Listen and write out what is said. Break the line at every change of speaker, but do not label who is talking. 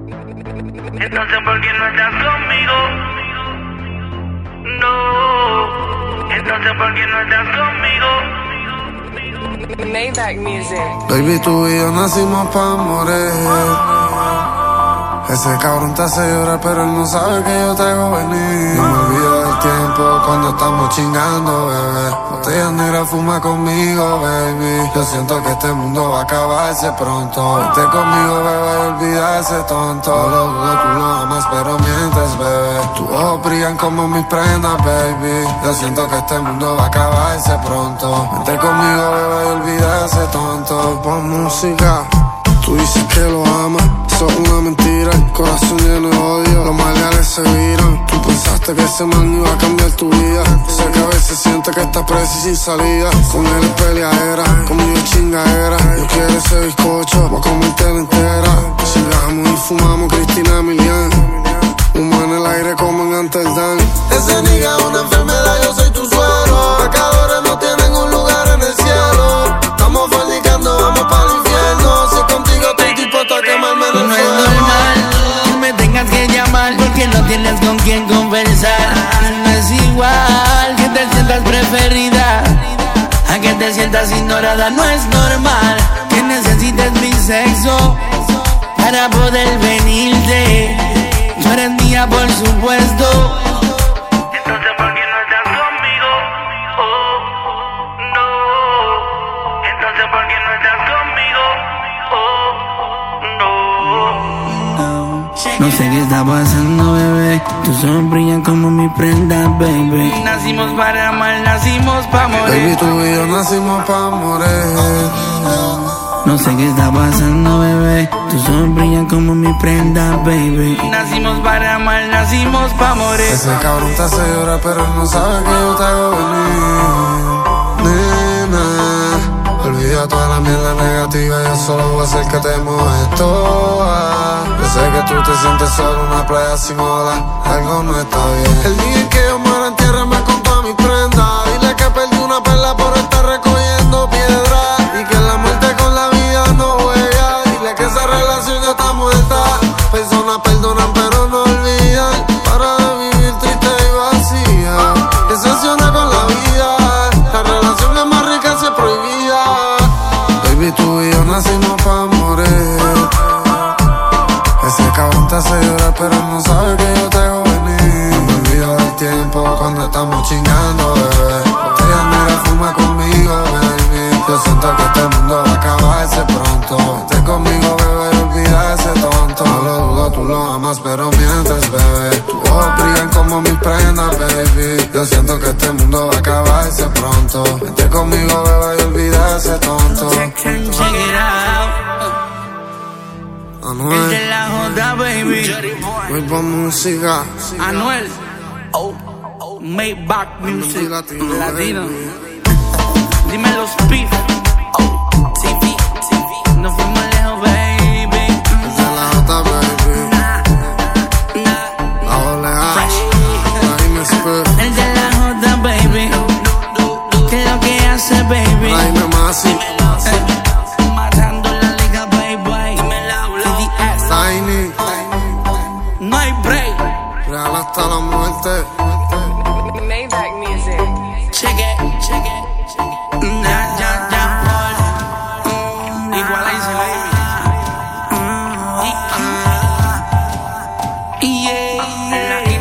Entonces, ¿por qué no estás conmigo? No. Entonces, ¿por qué no estás conmigo?
Maybach Music.
Baby, tú y yo nacimos pa' morir. Ese cabrón te hace llorar, pero él no sabe que yo te hago venir. No me olvido del tiempo cuando estamos chingando, bebé. Botella negra fuma conmigo, baby. Yo siento que este mundo va a acabarse pronto. Vete conmigo, bebé, y olvida ese tonto. No lo dudo, tú lo amas, pero mientes, bebé. Tus ojos brillan como mis prendas, baby. Yo siento que este mundo va a acabarse pronto. Vete conmigo, bebé, y olvida ese tonto. Pon música. Tú dices que lo amas, eso es una mentira. El corazón lleno de odio, los maleales se viran. Tú pensaste que ese man iba a cambiar tu vida. Sé que a veces sientes que estás presa y sin salida. Con él es peleadera, conmigo es chingadera. Yo quiero ese bizcocho, voy a comértela entera. Sigamos y fumamos Cristina Milian. Humo en el aire como en Amsterdam. Ese nigga es una enfermedad, yo soy tu suero. Pecadores no tienen un lugar en el cielo. Estamos fornicando, vamos para el infierno. Si es contigo estoy dispuesto a quemarme en el
No es
fuego.
normal que me tengas que llamar porque no tienes con quién conversar. No es igual que te sientas preferida a que te sientas ignorada. No es normal que necesites mi sexo para poder venirte. Tú eres mía, por supuesto.
Entonces, ¿por qué no estás conmigo? Oh, no. Entonces, ¿por qué no estás conmigo? Oh, no.
No sé qué está pasando, bebé. Tus ojos brillan como mi prenda, baby. Nacimos para amar, nacimos para
Baby,
morir.
tú y yo nacimos pa' morir.
No sé qué está pasando, bebé. Tus ojos brillan como mi prenda, baby. Nacimos para amar, nacimos para morir.
Ese cabrón te hace llorar, pero él no sabe que yo te hago venir. Nena, olvida toda la mierda negativa. Yo solo voy a hacer que te mojes toda. Yo sé que tú te sientes solo en una playa sin olas. Algo no está bien. El día en que yo muera, entiérrame con todas mis prendas. Dile que perdí una perla por estar recogiendo piedras. Y que la muerte con la vida no juega. Dile que esa relación ya está muerta. Personas perdonan pero no olvidan. Para de vivir triste y vacía. Decepciona con la vida. La relación es más rica si es prohibida. Baby, tú y yo nacimos pa' morir. Ese cabrón te hace llorar pero él no sabe que yo te hago venir. No me olvido del tiempo cuando estamos chingando, bebé. Botella negra fuma conmigo, baby. Yo siento que este mundo va a acabarse pronto. Vete conmigo, bebé, y olvida ese tonto. No lo dudo, tú lo amas pero mientes, bebé. Tus ojos brillan como mis prendas, baby. Yo siento que este mundo va a acabarse pronto. Vete conmigo, bebé, y olvida ese tonto.
Check it out. El
Anuel,
de la J, baby.
voy pa' música.
Anuel. Maybach Music. Latino. Dime los beef. TV. Nos fuimos lejos, baby.
Desde la J, baby. La doble A. Raime Spur.
El de la J, baby. ¿Qué es lo que hace, baby?
Raime Masi.
Matando la liga, baby. CDS.
Tiny.
No hay break.
Real hasta la muerte.
Maybach Music.
Check it. Ya. Igualize, baby. Yeah.